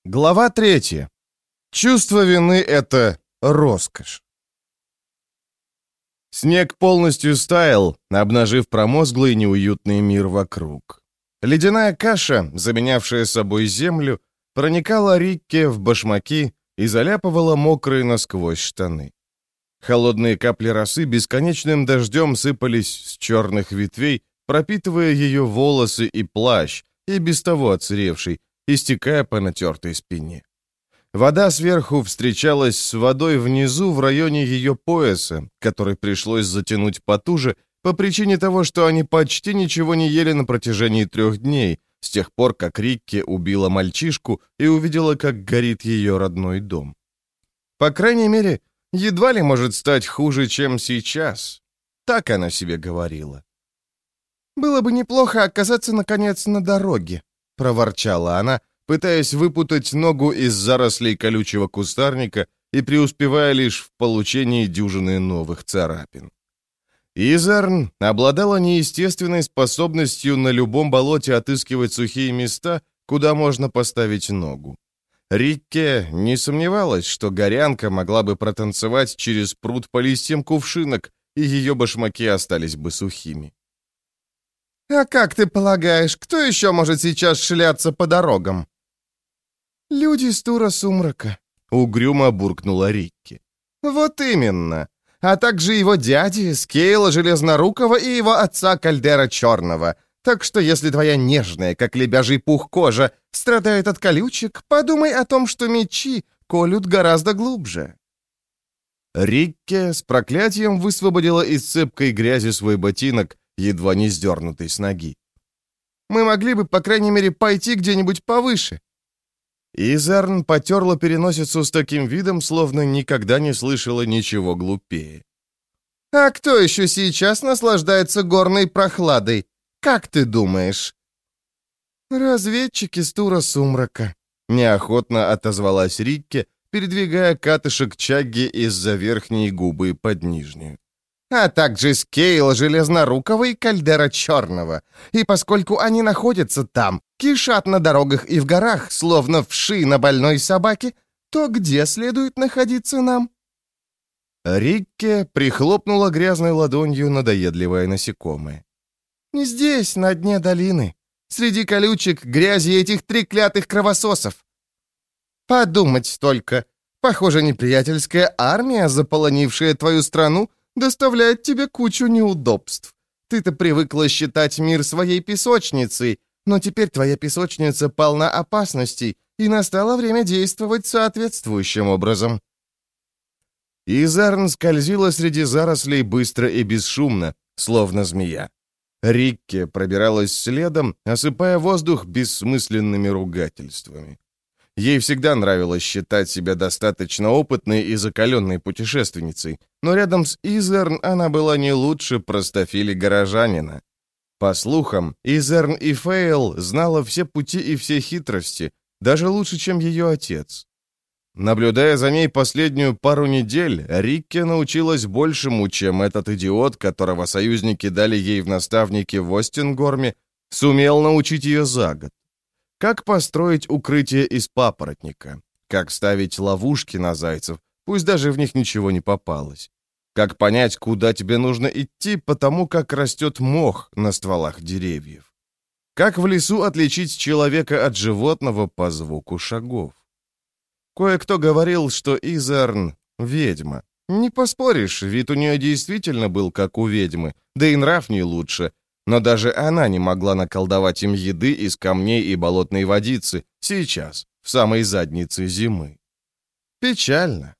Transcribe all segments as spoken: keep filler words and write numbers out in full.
Глава третья. Чувство вины — это роскошь. Снег полностью стаял, обнажив промозглый неуютный мир вокруг. Ледяная каша, заменявшая собой землю, проникала Рикке в башмаки и заляпывала мокрые насквозь штаны. Холодные капли росы бесконечным дождем сыпались с черных ветвей, пропитывая ее волосы и плащ, и без того отсыревший, истекая по натертой спине. Вода сверху встречалась с водой внизу в районе ее пояса, который пришлось затянуть потуже по причине того, что они почти ничего не ели на протяжении трех дней, с тех пор, как Рикке убила мальчишку и увидела, как горит ее родной дом. По крайней мере, едва ли может стать хуже, чем сейчас. Так она себе говорила. «Было бы неплохо оказаться, наконец, на дороге», — проворчала она, пытаясь выпутать ногу из зарослей колючего кустарника и преуспевая лишь в получении дюжины новых царапин. Изерн обладала неестественной способностью на любом болоте отыскивать сухие места, куда можно поставить ногу. Рикке не сомневалась, что горянка могла бы протанцевать через пруд по листьям кувшинок, и ее башмаки остались бы сухими. «А как ты полагаешь, кто еще может сейчас шляться по дорогам?» «Люди с Тура Сумрака», — угрюмо буркнула Рикки. «Вот именно. А также его дяди, Скейла Железнорукого и его отца Кальдера Черного. Так что если твоя нежная, как лебяжий пух кожа, страдает от колючек, подумай о том, что мечи колют гораздо глубже». Рикке с проклятием высвободила из цепкой грязи свой ботинок, едва не сдернутый с ноги. «Мы могли бы, по крайней мере, пойти где-нибудь повыше». Изерн потерла переносицу с таким видом, словно никогда не слышала ничего глупее. «А кто еще сейчас наслаждается горной прохладой? Как ты думаешь?» «Разведчики с Тура Сумрака», — неохотно отозвалась Рикке, передвигая катышек чагги из-за верхней губы под нижнюю. «А также Скейла Железнорукого и Кальдера Черного. И поскольку они находятся там, кишат на дорогах и в горах, словно вши на больной собаке, то где следует находиться нам?» Рикке прихлопнула грязной ладонью надоедливое насекомое. «Здесь, на дне долины, среди колючек, грязи этих треклятых кровососов. Подумать только, похоже, неприятельская армия, заполонившая твою страну, доставляет тебе кучу неудобств. Ты-то привыкла считать мир своей песочницей, но теперь твоя песочница полна опасностей, и настало время действовать соответствующим образом». Изерн скользила среди зарослей быстро и бесшумно, словно змея. Рикке пробиралась следом, осыпая воздух бессмысленными ругательствами. Ей всегда нравилось считать себя достаточно опытной и закаленной путешественницей, но рядом с Изерн она была не лучше простофили-горожанина. По слухам, Изерн и Фейл знала все пути и все хитрости, даже лучше, чем ее отец. Наблюдая за ней последнюю пару недель, Рикке научилась большему, чем этот идиот, которого союзники дали ей в наставники в Остингорме, сумел научить ее за год. Как построить укрытие из папоротника, как ставить ловушки на зайцев, пусть даже в них ничего не попалось. Как понять, куда тебе нужно идти, потому как растет мох на стволах деревьев. Как в лесу отличить человека от животного по звуку шагов. Кое-кто говорил, что Изерн — ведьма. Не поспоришь, вид у нее действительно был как у ведьмы, да и нрав не лучше. Но даже она не могла наколдовать им еды из камней и болотной водицы сейчас, в самой заднице зимы. Печально.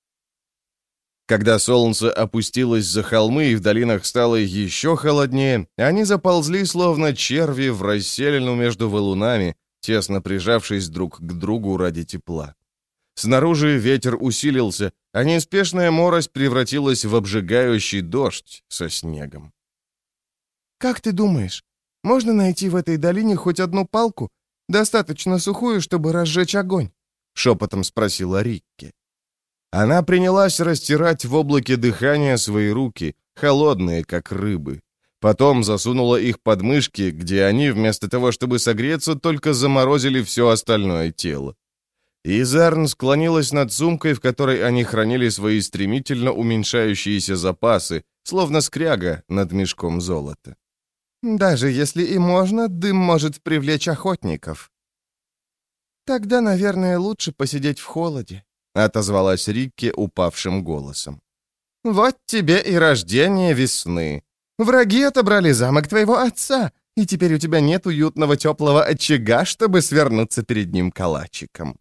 Когда солнце опустилось за холмы и в долинах стало еще холоднее, они заползли, словно черви, в расселину между валунами, тесно прижавшись друг к другу ради тепла. Снаружи ветер усилился, а неспешная морось превратилась в обжигающий дождь со снегом. «Как ты думаешь, можно найти в этой долине хоть одну палку, достаточно сухую, чтобы разжечь огонь?» — шепотом спросила Рикке. Она принялась растирать в облаке дыхания свои руки, холодные, как рыбы. Потом засунула их под мышки, где они, вместо того, чтобы согреться, только заморозили все остальное тело. Изерн склонилась над сумкой, в которой они хранили свои стремительно уменьшающиеся запасы, словно скряга над мешком золота. «Даже если и можно, дым может привлечь охотников». «Тогда, наверное, лучше посидеть в холоде», — отозвалась Рикки упавшим голосом. «Вот тебе и рождение весны. Враги отобрали замок твоего отца, и теперь у тебя нет уютного теплого очага, чтобы свернуться перед ним калачиком».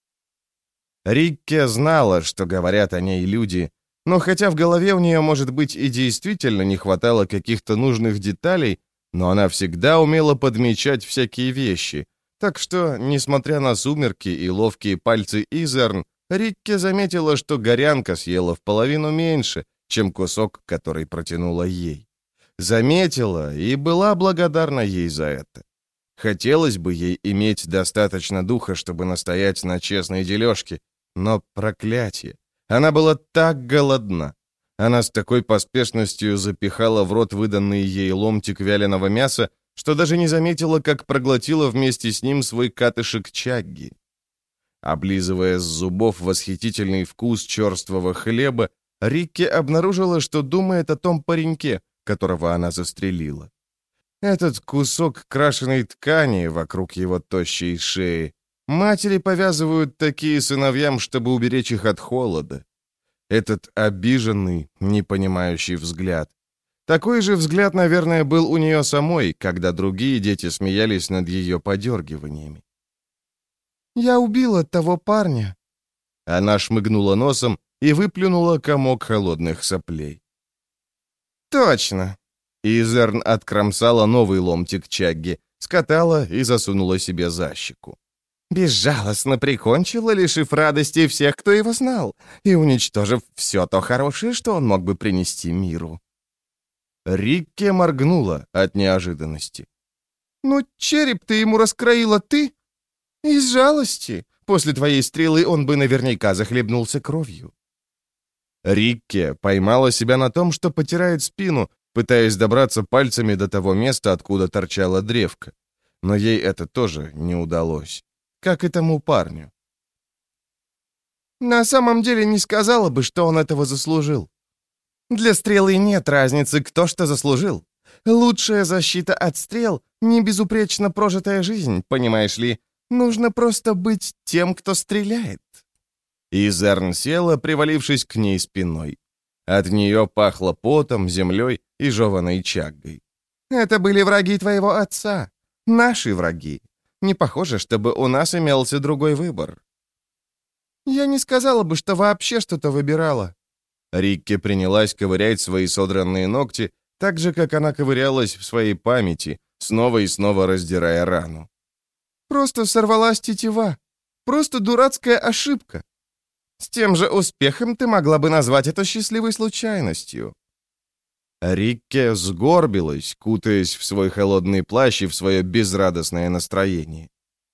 Рикке знала, что говорят о ней люди, но хотя в голове у нее, может быть, и действительно не хватало каких-то нужных деталей, но она всегда умела подмечать всякие вещи, так что, несмотря на сумерки и ловкие пальцы Изерн, Рикке заметила, что горянка съела в половину меньше, чем кусок, который протянула ей. Заметила и была благодарна ей за это. Хотелось бы ей иметь достаточно духа, чтобы настоять на честной дележке, но проклятие. Она была так голодна. Она с такой поспешностью запихала в рот выданный ей ломтик вяленого мяса, что даже не заметила, как проглотила вместе с ним свой катышек чагги. Облизывая с зубов восхитительный вкус черствого хлеба, Рикки обнаружила, что думает о том пареньке, которого она застрелила. Этот кусок крашеной ткани вокруг его тощей шеи. Матери повязывают такие сыновьям, чтобы уберечь их от холода. Этот обиженный, непонимающий взгляд. Такой же взгляд, наверное, был у нее самой, когда другие дети смеялись над ее подергиваниями. «Я убила того парня». Она шмыгнула носом и выплюнула комок холодных соплей. «Точно!» Изерн откромсала новый ломтик чагги, скатала и засунула себе за щеку. Безжалостно прикончила, лишив радости всех, кто его знал, и уничтожив все то хорошее, что он мог бы принести миру. Рикке моргнула от неожиданности. «Ну, череп ты ему раскроила ты? Из жалости. После твоей стрелы он бы наверняка захлебнулся кровью». Рикке поймала себя на том, что потирает спину, пытаясь добраться пальцами до того места, откуда торчала древко. Но ей это тоже не удалось. Как и тому парню. На самом деле не сказала бы, что он этого заслужил. Для стрелы нет разницы, кто что заслужил. Лучшая защита от стрел — не безупречно прожитая жизнь, понимаешь ли. Нужно просто быть тем, кто стреляет. Изерн села, привалившись к ней спиной. От нее пахло потом, землей и жеваной чаггой. Это были враги твоего отца. Наши враги. Не похоже, чтобы у нас имелся другой выбор. Я не сказала бы, что вообще что-то выбирала. Рикки принялась ковырять свои содранные ногти, так же, как она ковырялась в своей памяти, снова и снова раздирая рану. Просто сорвалась тетива. Просто дурацкая ошибка. С тем же успехом ты могла бы назвать это счастливой случайностью. Рикке сгорбилась, кутаясь в свой холодный плащ и в свое безрадостное настроение.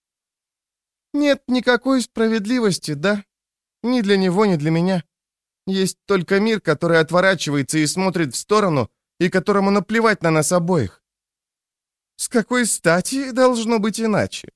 «Нет никакой справедливости, да? Ни для него, ни для меня. Есть только мир, который отворачивается и смотрит в сторону, и которому наплевать на нас обоих. С какой стати должно быть иначе?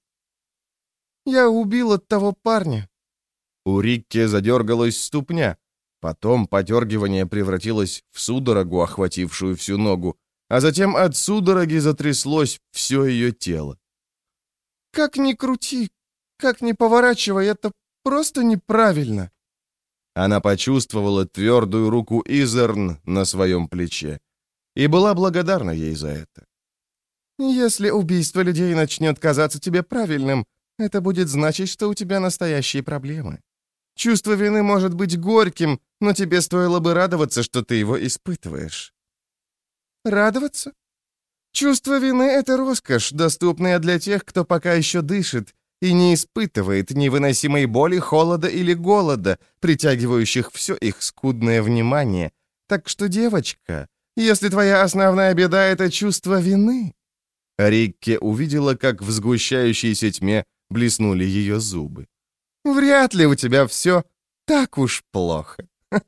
Я убила того парня». У Рикки задергалась ступня. Потом подергивание превратилось в судорогу, охватившую всю ногу, а затем от судороги затряслось все ее тело. «Как ни крути, как ни поворачивай, это просто неправильно». Она почувствовала твердую руку Изерн на своем плече и была благодарна ей за это. «Если убийство людей начнет казаться тебе правильным, это будет значить, что у тебя настоящие проблемы. Чувство вины может быть горьким, но тебе стоило бы радоваться, что ты его испытываешь». «Радоваться? Чувство вины — это роскошь, доступная для тех, кто пока еще дышит и не испытывает невыносимой боли, холода или голода, притягивающих все их скудное внимание. Так что, девочка, если твоя основная беда — это чувство вины...» Рикки увидела, как в сгущающейся тьме блеснули ее зубы. «Вряд ли у тебя все так уж плохо».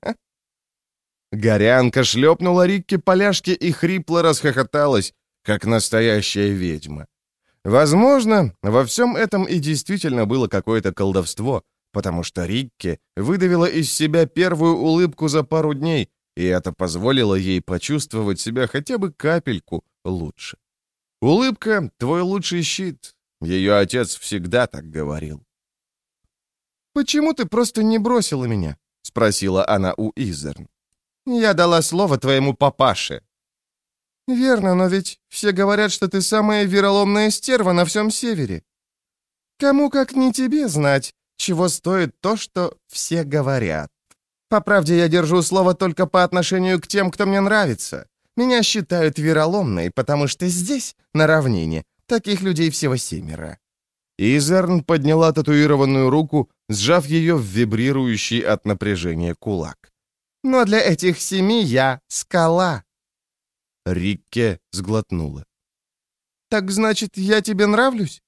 Горянка шлепнула Рикки по ляжке и хрипло расхохоталась, как настоящая ведьма. Возможно, во всем этом и действительно было какое-то колдовство, потому что Рикки выдавила из себя первую улыбку за пару дней, и это позволило ей почувствовать себя хотя бы капельку лучше. «Улыбка — твой лучший щит», — ее отец всегда так говорил. «Почему ты просто не бросила меня?» — спросила она у Изерн. «Я дала слово твоему папаше». «Верно, но ведь все говорят, что ты самая вероломная стерва на всем севере. Кому как не тебе знать, чего стоит то, что все говорят. По правде, я держу слово только по отношению к тем, кто мне нравится. Меня считают вероломной, потому что здесь, на равнине, таких людей всего семеро». Изерн подняла татуированную руку, сжав ее в вибрирующий от напряжения кулак. «Но для этих семи я скала». Рикке сглотнула. «Так значит, я тебе нравлюсь?»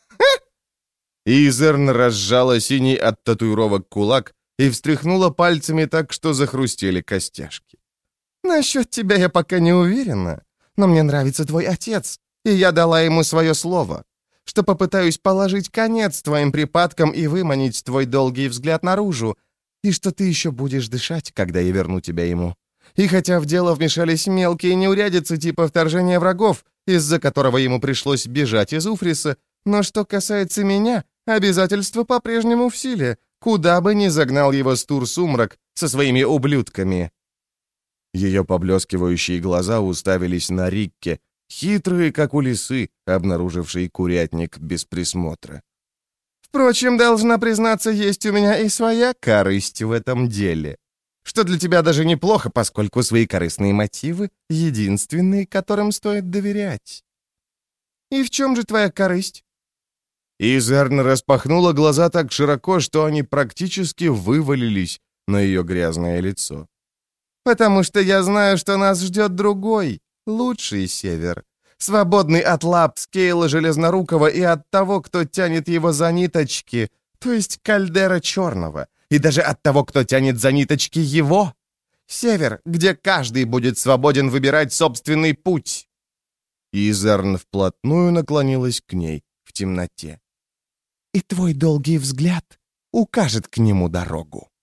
Изерн разжала синий от татуировок кулак и встряхнула пальцами так, что захрустели костяшки. «Насчет тебя я пока не уверена, но мне нравится твой отец, и я дала ему свое слово, что попытаюсь положить конец твоим припадкам и выманить твой долгий взгляд наружу, и что ты еще будешь дышать, когда я верну тебя ему. И хотя в дело вмешались мелкие неурядицы типа вторжения врагов, из-за которого ему пришлось бежать из Уфриса, но что касается меня, обязательства по-прежнему в силе, куда бы ни загнал его Стур-Сумрак со своими ублюдками». Ее поблескивающие глаза уставились на Рикке, хитрые, как у лисы, обнаружившей курятник без присмотра. «Впрочем, должна признаться, есть у меня и своя корысть в этом деле, что для тебя даже неплохо, поскольку свои корыстные мотивы — единственные, которым стоит доверять». «И в чем же твоя корысть?» Изерн распахнула глаза так широко, что они практически вывалились на ее грязное лицо. «Потому что я знаю, что нас ждет другой, лучший север, свободный от лап Скейла Железнорукого и от того, кто тянет его за ниточки, то есть Кальдера Черного, и даже от того, кто тянет за ниточки его. Север, где каждый будет свободен выбирать собственный путь». Изерн вплотную наклонилась к ней в темноте. «И твой долгий взгляд укажет к нему дорогу».